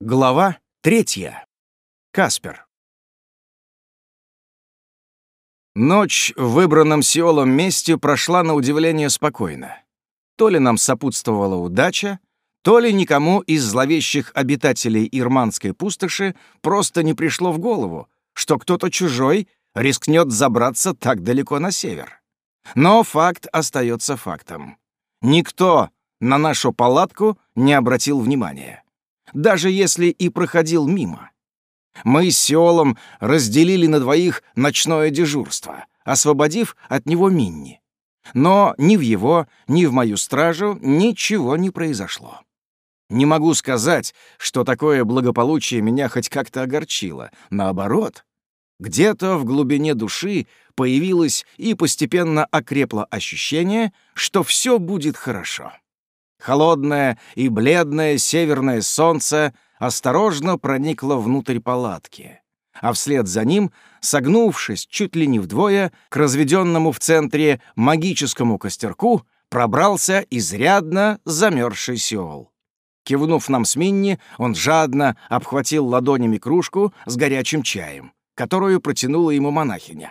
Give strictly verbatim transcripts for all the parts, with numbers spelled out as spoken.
Глава третья. Каспер. Ночь в выбранном Сиолом месте прошла на удивление спокойно. То ли нам сопутствовала удача, то ли никому из зловещих обитателей Ирманской пустоши просто не пришло в голову, что кто-то чужой рискнет забраться так далеко на север. Но факт остается фактом. Никто на нашу палатку не обратил внимания, даже если и проходил мимо. Мы с Сиолом разделили на двоих ночное дежурство, освободив от него Минни. Но ни в его, ни в мою стражу ничего не произошло. Не могу сказать, что такое благополучие меня хоть как-то огорчило. Наоборот, где-то в глубине души появилось и постепенно окрепло ощущение, что все будет хорошо. Холодное и бледное северное солнце осторожно проникло внутрь палатки, а вслед за ним, согнувшись чуть ли не вдвое, к разведенному в центре магическому костерку пробрался изрядно замерзший Сиол. Кивнув нам с Минни, он жадно обхватил ладонями кружку с горячим чаем, которую протянула ему монахиня.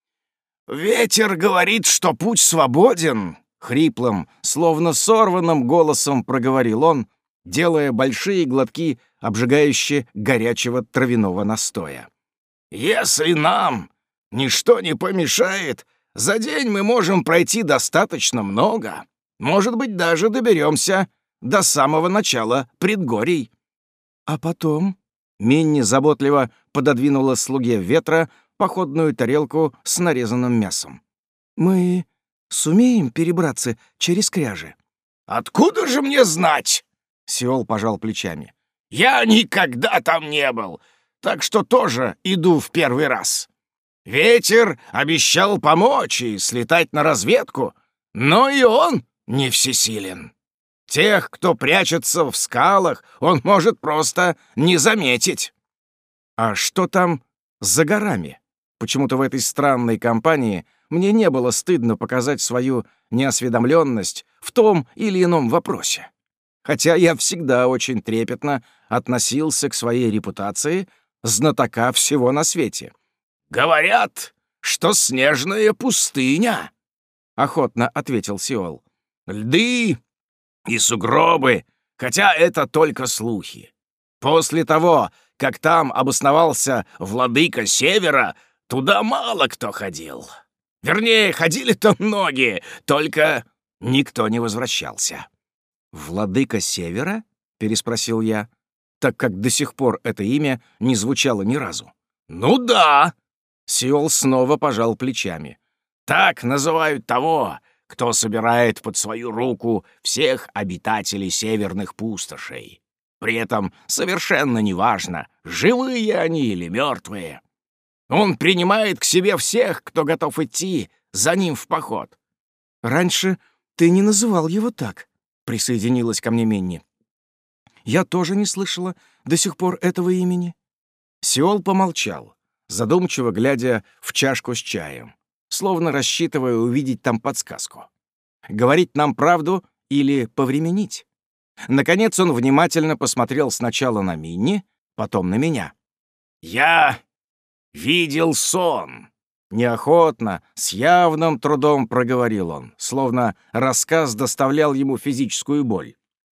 «Ветер говорит, что путь свободен!» Хриплым, словно сорванным голосом проговорил он, делая большие глотки обжигающе горячего травяного настоя. «Если нам ничто не помешает, за день мы можем пройти достаточно много. Может быть, даже доберемся до самого начала предгорий». «А потом?» — Минни заботливо пододвинула слуге ветра походную тарелку с нарезанным мясом. «Мы сумеем перебраться через кряжи?» «Откуда же мне знать?» — Сиол пожал плечами. «Я никогда там не был, так что тоже иду в первый раз. Ветер обещал помочь и слетать на разведку, но и он не всесилен. Тех, кто прячется в скалах, он может просто не заметить». «А что там за горами?» Почему-то в этой странной компании мне не было стыдно показать свою неосведомленность в том или ином вопросе. Хотя я всегда очень трепетно относился к своей репутации знатока всего на свете. «Говорят, что снежная пустыня», — охотно ответил Сиол. «Льды и сугробы, хотя это только слухи. После того, как там обосновался владыка Севера, туда мало кто ходил. Вернее, ходили-то многие, только никто не возвращался». «Владыка Севера?» — переспросил я, так как до сих пор это имя не звучало ни разу. «Ну да!» — Сиол снова пожал плечами. «Так называют того, кто собирает под свою руку всех обитателей северных пустошей. При этом совершенно неважно, живые они или мертвые. Он принимает к себе всех, кто готов идти за ним в поход». «Раньше ты не называл его так», — присоединилась ко мне Минни. «Я тоже не слышала до сих пор этого имени». Сиол помолчал, задумчиво глядя в чашку с чаем, словно рассчитывая увидеть там подсказку. Говорить нам правду или повременить? Наконец он внимательно посмотрел сначала на Минни, потом на меня. «Я видел сон», — неохотно, с явным трудом проговорил он, словно рассказ доставлял ему физическую боль.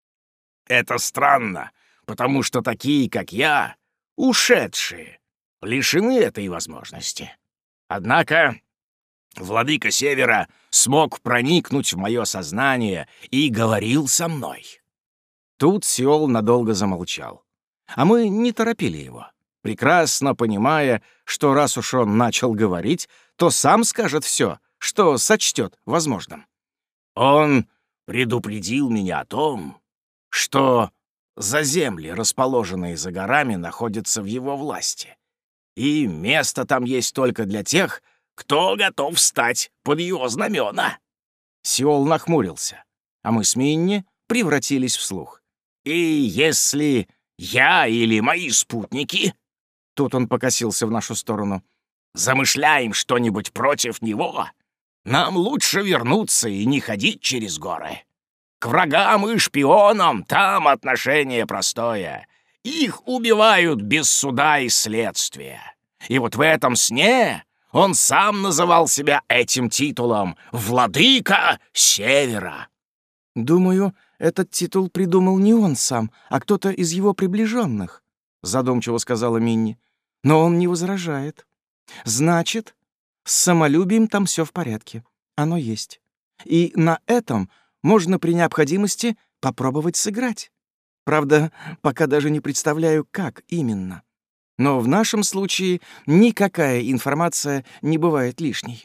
«Это странно, потому что такие, как я, ушедшие, лишены этой возможности. Однако владыка Севера смог проникнуть в мое сознание и говорил со мной». Тут Сиол надолго замолчал, а мы не торопили его, прекрасно понимая, что раз уж он начал говорить, то сам скажет все, что сочтет возможным. «Он предупредил меня о том, что за земли, расположенные за горами, находятся в его власти, и место там есть только для тех, кто готов встать под его знамена». Сиол нахмурился, а мы с Минни превратились в слух. «И если я или мои спутники...» Тут он покосился в нашу сторону. «Замышляем что-нибудь против него? Нам лучше вернуться и не ходить через горы. К врагам и шпионам там отношение простое. их убивают без суда и следствия. И вот в этом сне он сам называл себя этим титулом «Владыка Севера». «Думаю, этот титул придумал не он сам, а кто-то из его приближенных», — задумчиво сказала Минни. «Но он не возражает. Значит, с самолюбием там все в порядке. Оно есть. И на этом можно при необходимости попробовать сыграть. Правда, пока даже не представляю, как именно. Но в нашем случае никакая информация не бывает лишней».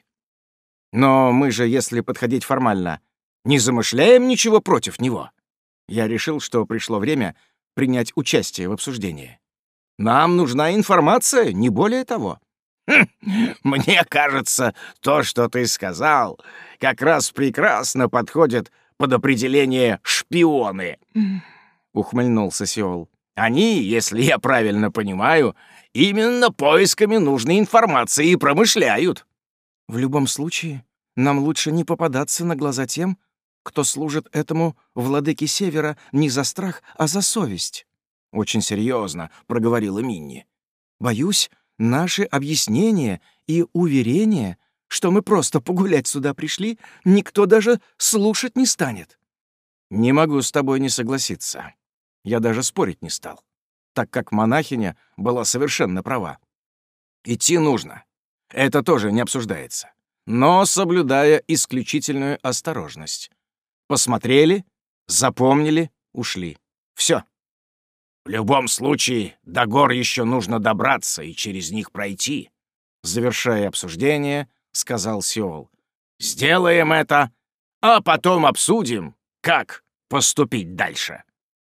«Но мы же, если подходить формально, не замышляем ничего против него». Я решил, что пришло время принять участие в обсуждении. «Нам нужна информация, не более того». Хм, мне кажется, то, что ты сказал, как раз прекрасно подходит под определение «шпионы», — ухмыльнулся Сеол. «Они, если я правильно понимаю, именно поисками нужной информации и промышляют». «В любом случае, нам лучше не попадаться на глаза тем, кто служит этому владыке Севера не за страх, а за совесть», — очень серьезно проговорила Минни. «Боюсь, наши объяснения и уверения, что мы просто погулять сюда пришли, никто даже слушать не станет». «Не могу с тобой не согласиться». Я даже спорить не стал, так как монахиня была совершенно права. Идти нужно. Это тоже не обсуждается. Но соблюдая исключительную осторожность. Посмотрели, запомнили, ушли. Все. «В любом случае, до гор еще нужно добраться и через них пройти», — завершая обсуждение, сказал Сеол. «Сделаем это, а потом обсудим, как поступить дальше.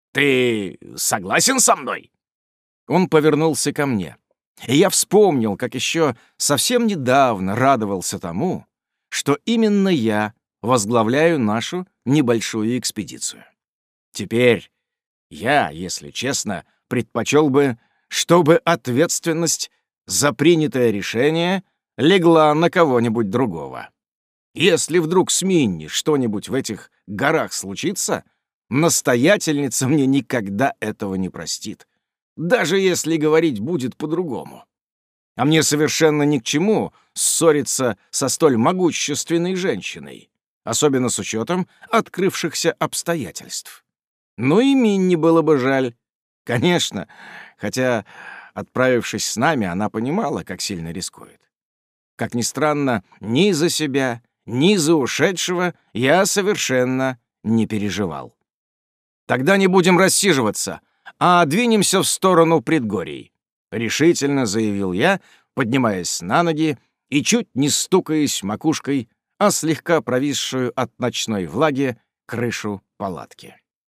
Ты согласен со мной?» Он повернулся ко мне, и я вспомнил, как еще совсем недавно радовался тому, что именно я возглавляю нашу небольшую экспедицию. Теперь я, если честно, предпочел бы, чтобы ответственность за принятое решение легла на кого-нибудь другого. Если вдруг с Минни что-нибудь в этих горах случится, настоятельница мне никогда этого не простит, даже если говорить будет по-другому. А мне совершенно ни к чему ссориться со столь могущественной женщиной, особенно с учетом открывшихся обстоятельств. Ну и Минни было бы жаль. Конечно, хотя, отправившись с нами, она понимала, как сильно рискует. Как ни странно, ни за себя, ни за ушедшего я совершенно не переживал. «Тогда не будем рассиживаться, а двинемся в сторону предгорий», — решительно заявил я, поднимаясь на ноги и чуть не стукаясь макушкой о слегка провисшую от ночной влаги крышу палатки.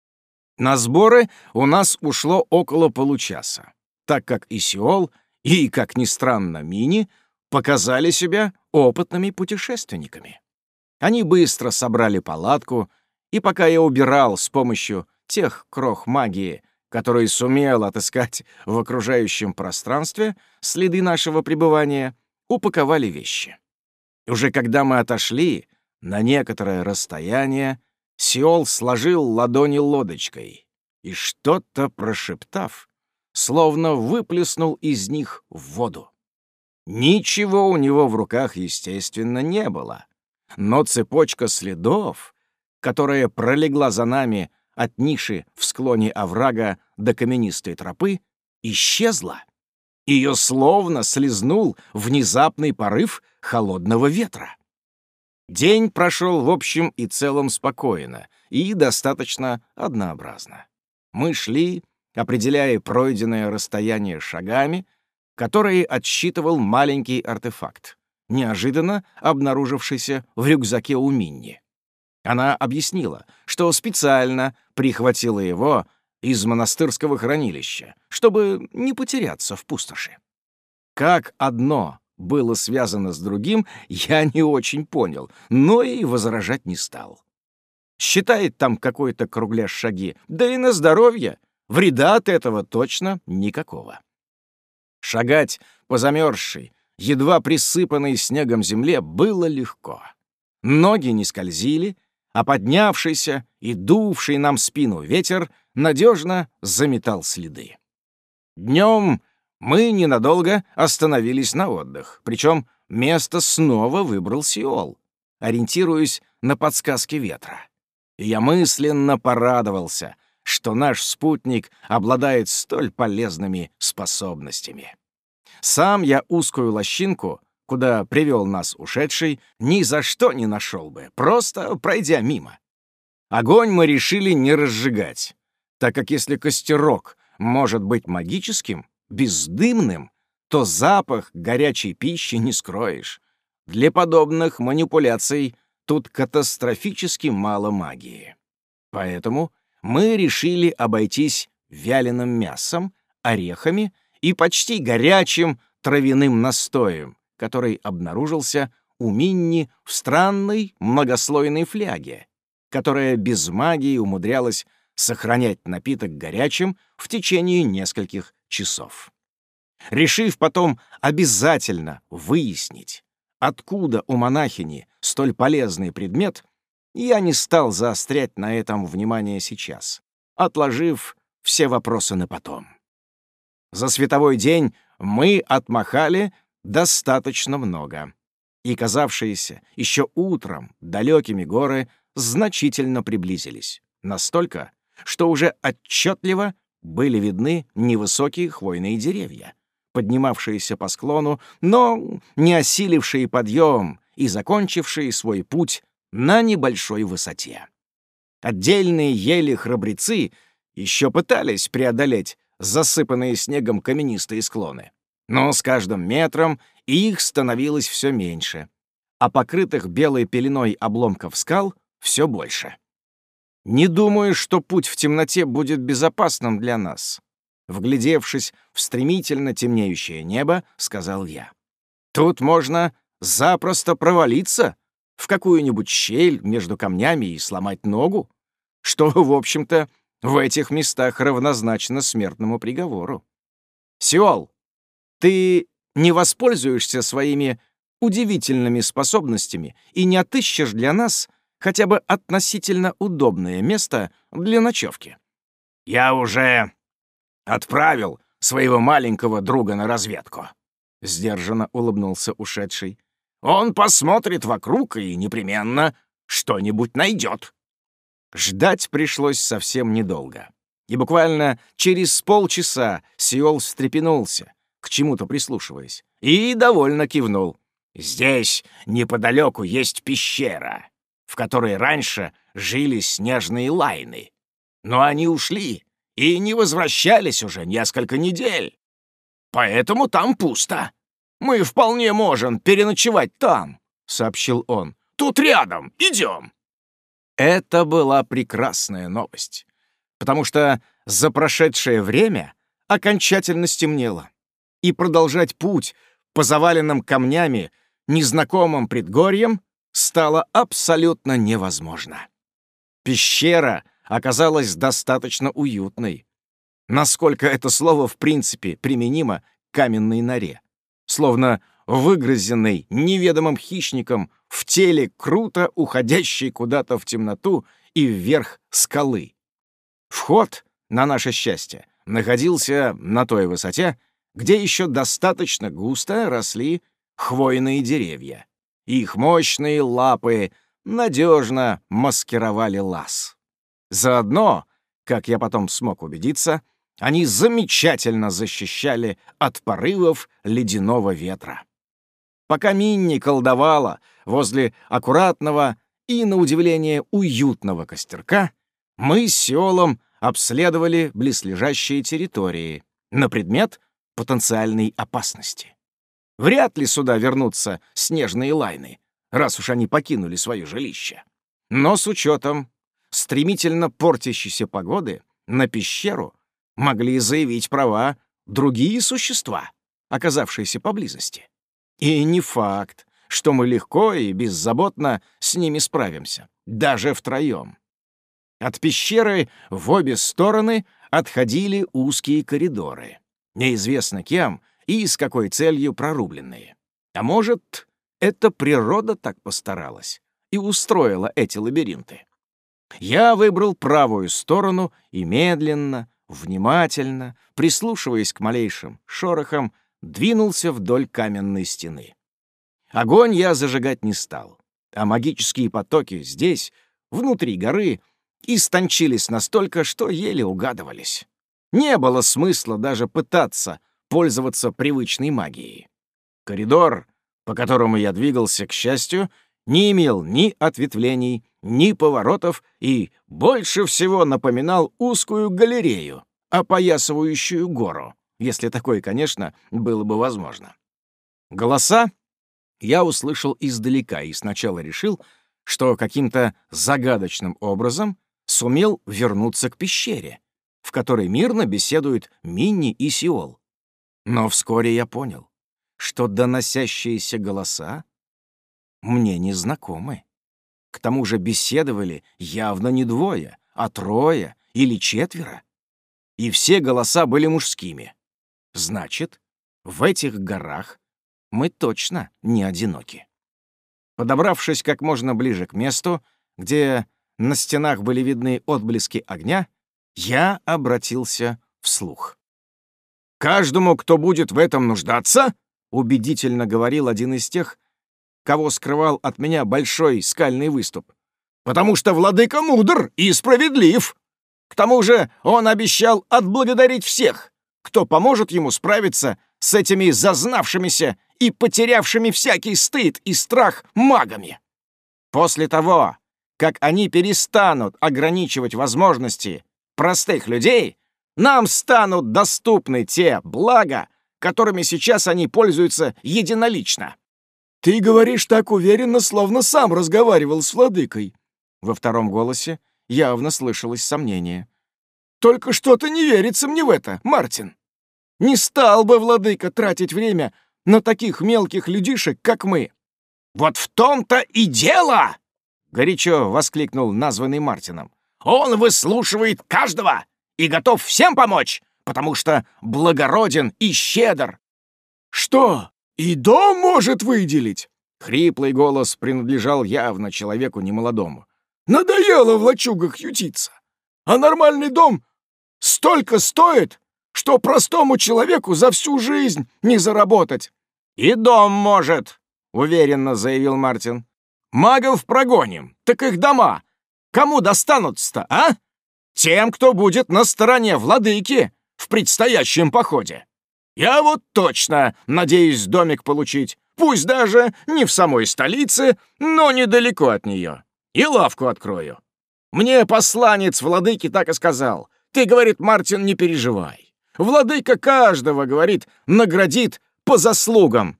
На сборы у нас ушло около получаса, так как и Сеол, и, как ни странно, Минни показали себя опытными путешественниками. Они быстро собрали палатку, и пока я убирал с помощью тех крох магии, которые сумел отыскать в окружающем пространстве, следы нашего пребывания, упаковали вещи. Уже когда мы отошли на некоторое расстояние, Сеол сложил ладони лодочкой и, что-то прошептав, словно выплеснул из них в воду. Ничего у него в руках, естественно, не было, но цепочка следов, которая пролегла за нами от ниши в склоне оврага до каменистой тропы, исчезла. Ее словно слезнул внезапный порыв холодного ветра. День прошел в общем и целом спокойно и достаточно однообразно. Мы шли, определяя пройденное расстояние шагами, которые отсчитывал маленький артефакт, неожиданно обнаружившийся в рюкзаке у Минни. Она объяснила, что специально прихватила его из монастырского хранилища, чтобы не потеряться в пустоши. Как одно было связано с другим, я не очень понял, но и возражать не стал. Считает там какой-то кругляш шаги, да и на здоровье, вреда от этого точно никакого. Шагать по замерзшей, едва присыпанной снегом земле было легко. Ноги не скользили, а поднявшийся и дувший нам в спину ветер надежно заметал следы. Днем мы ненадолго остановились на отдых, причем место снова выбрал Сиол, ориентируясь на подсказки ветра. И я мысленно порадовался, что наш спутник обладает столь полезными способностями. Сам я узкую лощинку, куда привел нас ушедший, ни за что не нашел бы, просто пройдя мимо. Огонь мы решили не разжигать, так как если костерок может быть магическим, бездымным, то запах горячей пищи не скроешь. Для подобных манипуляций тут катастрофически мало магии. Поэтому мы решили обойтись вяленым мясом, орехами и почти горячим травяным настоем, который обнаружился у Минни в странной многослойной фляге, которая без магии умудрялась сохранять напиток горячим в течение нескольких часов. Решив потом обязательно выяснить, откуда у монахини столь полезный предмет, я не стал заострять на этом внимание сейчас, отложив все вопросы на потом. За световой день мы отмахали достаточно много, и казавшиеся еще утром далекими горы значительно приблизились, настолько, что уже отчетливо были видны невысокие хвойные деревья, поднимавшиеся по склону, но не осилившие подъем и закончившие свой путь на небольшой высоте. Отдельные ели-храбрецы еще пытались преодолеть засыпанные снегом каменистые склоны, но с каждым метром их становилось все меньше, а покрытых белой пеленой обломков скал все больше. Не думаю, что путь в темноте будет безопасным для нас. Вглядевшись в стремительно темнеющее небо, сказал я. Тут можно запросто провалиться в какую-нибудь щель между камнями и сломать ногу, что, в общем-то, в этих местах равнозначно смертному приговору. Сиол, ты не воспользуешься своими удивительными способностями и не отыщешь для нас хотя бы относительно удобное место для ночевки? Я уже отправил своего маленького друга на разведку. Сдержанно улыбнулся ушедший. Он посмотрит вокруг и непременно что-нибудь найдет. Ждать пришлось совсем недолго. И буквально через полчаса Сиол встрепенулся, к чему-то прислушиваясь, и довольно кивнул. Здесь неподалеку есть пещера, в которой раньше жили снежные лайны. Но они ушли и не возвращались уже несколько недель. Поэтому там пусто. Мы вполне можем переночевать там, — сообщил он. Тут рядом, идем. Это была прекрасная новость, потому что за прошедшее время окончательно стемнело, и продолжать путь по заваленным камнями незнакомым предгорьям стало абсолютно невозможно. Пещера оказалась достаточно уютной, насколько это слово в принципе применимо к каменной норе, словно выгрызенной неведомым хищником в теле круто уходящей куда-то в темноту и вверх скалы. Вход, на наше счастье, находился на той высоте, где еще достаточно густо росли хвойные деревья. Их мощные лапы надежно маскировали лаз. Заодно, как я потом смог убедиться, они замечательно защищали от порывов ледяного ветра. Пока Минни колдовала возле аккуратного и, на удивление, уютного костерка, мы с Сиолом обследовали близлежащие территории на предмет потенциальной опасности. Вряд ли сюда вернутся снежные лайны, раз уж они покинули свое жилище. Но с учетом стремительно портящейся погоды на пещеру могли заявить права другие существа, оказавшиеся поблизости. И не факт, что мы легко и беззаботно с ними справимся, даже втроем. От пещеры в обе стороны отходили узкие коридоры, неизвестно кем и с какой целью прорубленные. А может, это природа так постаралась и устроила эти лабиринты. Я выбрал правую сторону и медленно, внимательно, прислушиваясь к малейшим шорохам, двинулся вдоль каменной стены. Огонь я зажигать не стал, а магические потоки здесь, внутри горы, истончились настолько, что еле угадывались. Не было смысла даже пытаться пользоваться привычной магией. Коридор, по которому я двигался, к счастью, не имел ни ответвлений, ни поворотов и больше всего напоминал узкую галерею, опоясывающую гору, если такое, конечно, было бы возможно. Голоса я услышал издалека и сначала решил, что каким-то загадочным образом сумел вернуться к пещере, в которой мирно беседуют Минни и Сиол. Но вскоре я понял, что доносящиеся голоса мне незнакомы. К тому же беседовали явно не двое, а трое или четверо. И все голоса были мужскими. Значит, в этих горах мы точно не одиноки. Подобравшись как можно ближе к месту, где на стенах были видны отблески огня, я обратился вслух. «Каждому, кто будет в этом нуждаться, — убедительно говорил один из тех, кого скрывал от меня большой скальный выступ, — потому что владыка мудр и справедлив. К тому же он обещал отблагодарить всех, кто поможет ему справиться с этими зазнавшимися и потерявшими всякий стыд и страх магами. После того, как они перестанут ограничивать возможности простых людей, нам станут доступны те блага, которыми сейчас они пользуются единолично». «Ты говоришь так уверенно, словно сам разговаривал с владыкой». Во втором голосе явно слышалось сомнение. «Только что-то не верится мне в это, Мартин. Не стал бы владыка тратить время на таких мелких людишек, как мы». «Вот в том-то и дело!» — горячо воскликнул названный Мартином. «Он выслушивает каждого и готов всем помочь, потому что благороден и щедр». «Что, и дом может выделить?» Хриплый голос принадлежал явно человеку немолодому. «Надоело в лачугах ютиться. А нормальный дом столько стоит, что простому человеку за всю жизнь не заработать». «И дом может», — уверенно заявил Мартин. «Магов прогоним, так их дома кому достанутся-то, а? Тем, кто будет на стороне владыки в предстоящем походе. Я вот точно надеюсь домик получить, пусть даже не в самой столице, но недалеко от нее. И лавку открою. Мне посланец владыки так и сказал. Ты, говорит, Мартин, не переживай. Владыка каждого, говорит, наградит по заслугам.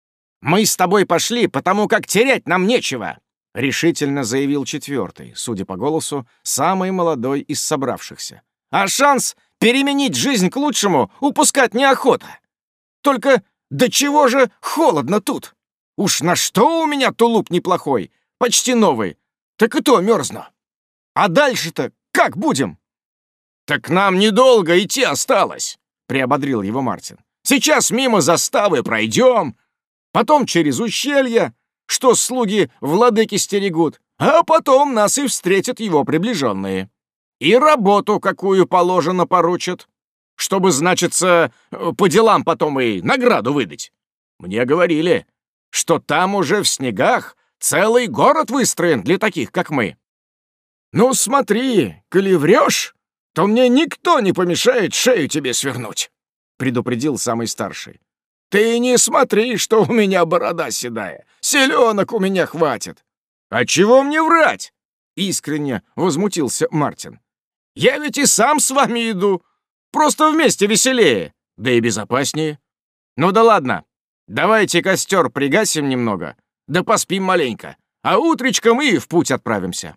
Мы с тобой пошли, потому как терять нам нечего, решительно заявил четвертый, судя по голосу, самый молодой из собравшихся. А шанс переменить жизнь к лучшему упускать неохота. Только до чего же холодно тут? Уж на что у меня тулуп неплохой, почти новый, так и то мерзну. А дальше-то как будем? Так нам недолго идти осталось, приободрил его Мартин. Сейчас мимо заставы пройдем, потом через ущелье, что слуги владыки стерегут, а потом нас и встретят его приближенные. И работу, какую положено, поручат, чтобы, значится, по делам потом и награду выдать. Мне говорили, что там уже в снегах целый город выстроен для таких, как мы. Ну смотри, коли врешь, то мне никто не помешает шею тебе свернуть, предупредил самый старший. Ты не смотри, что у меня борода седая, селенок у меня хватит. А чего мне врать? Искренне возмутился Мартин. Я ведь и сам с вами иду. Просто вместе веселее, да и безопаснее. Ну да ладно, давайте костер пригасим немного, да поспим маленько, а утречком и в путь отправимся».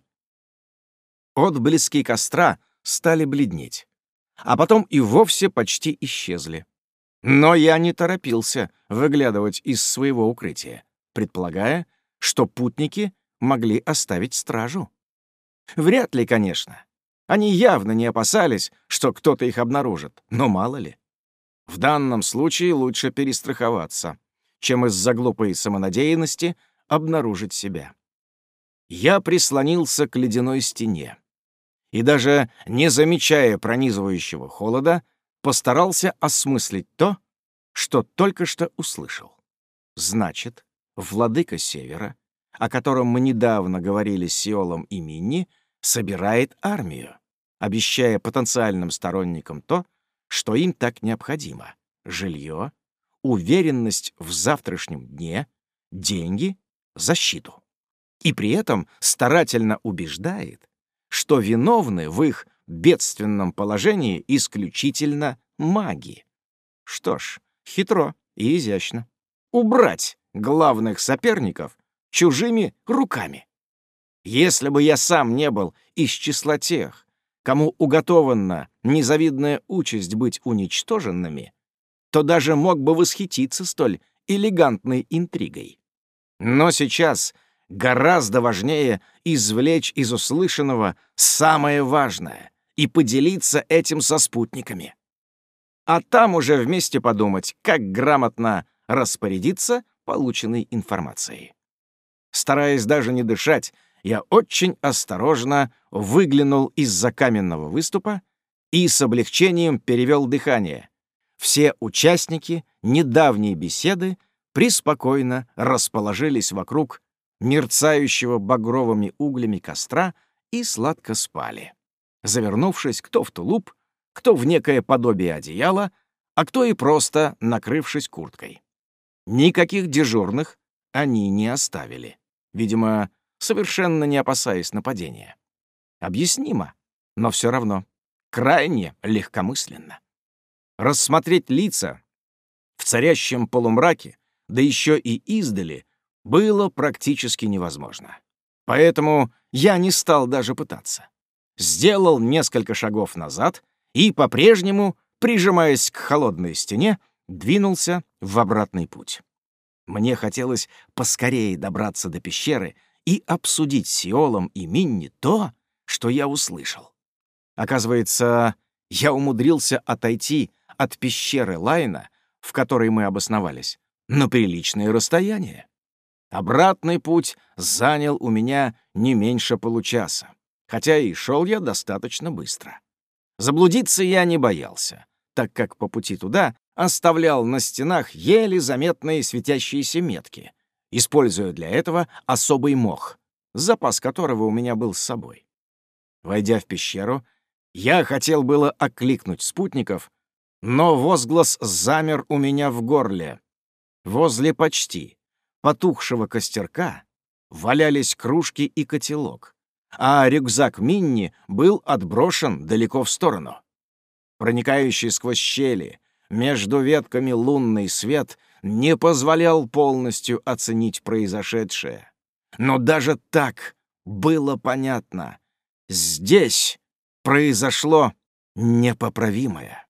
Отблески костра стали бледнеть, а потом и вовсе почти исчезли. Но я не торопился выглядывать из своего укрытия, предполагая, что путники могли оставить стражу. Вряд ли, конечно. Они явно не опасались, что кто-то их обнаружит, но мало ли. В данном случае лучше перестраховаться, чем из-за глупой самонадеянности обнаружить себя. Я прислонился к ледяной стене и даже не замечая пронизывающего холода, постарался осмыслить то, что только что услышал. Значит, владыка Севера, о котором мы недавно говорили с Сиолом и Минни, собирает армию, обещая потенциальным сторонникам то, что им так необходимо — жилье, уверенность в завтрашнем дне, деньги, защиту. И при этом старательно убеждает, что виновны в их бедственном положении исключительно маги. Что ж, хитро и изящно. Убрать главных соперников чужими руками. Если бы я сам не был из числа тех, кому уготована незавидная участь быть уничтоженными, то даже мог бы восхититься столь элегантной интригой. Но сейчас гораздо важнее извлечь из услышанного самое важное и поделиться этим со спутниками. А там уже вместе подумать, как грамотно распорядиться полученной информацией. Стараясь даже не дышать, я очень осторожно выглянул из-за каменного выступа и с облегчением перевел дыхание. Все участники недавней беседы преспокойно расположились вокруг мерцающего багровыми углями костра и сладко спали, завернувшись кто в тулуп, кто в некое подобие одеяла, а кто и просто накрывшись курткой. Никаких дежурных они не оставили, видимо, совершенно не опасаясь нападения. Объяснимо, но все равно крайне легкомысленно. Рассмотреть лица в царящем полумраке, да еще и издали, было практически невозможно. Поэтому я не стал даже пытаться. Сделал несколько шагов назад и, по-прежнему, прижимаясь к холодной стене, двинулся в обратный путь. Мне хотелось поскорее добраться до пещеры и обсудить с Сиолом и Минни то, что я услышал. Оказывается, я умудрился отойти от пещеры Лайна, в которой мы обосновались, на приличное расстояние. Обратный путь занял у меня не меньше получаса, хотя и шел я достаточно быстро. Заблудиться я не боялся, так как по пути туда оставлял на стенах еле заметные светящиеся метки, используя для этого особый мох, запас которого у меня был с собой. Войдя в пещеру, я хотел было окликнуть спутников, но возглас замер у меня в горле. Возле почти потухшего костерка валялись кружки и котелок, а рюкзак Минни был отброшен далеко в сторону. Проникающий сквозь щели между ветками лунный свет не позволял полностью оценить произошедшее. Но даже так было понятно. Здесь произошло непоправимое.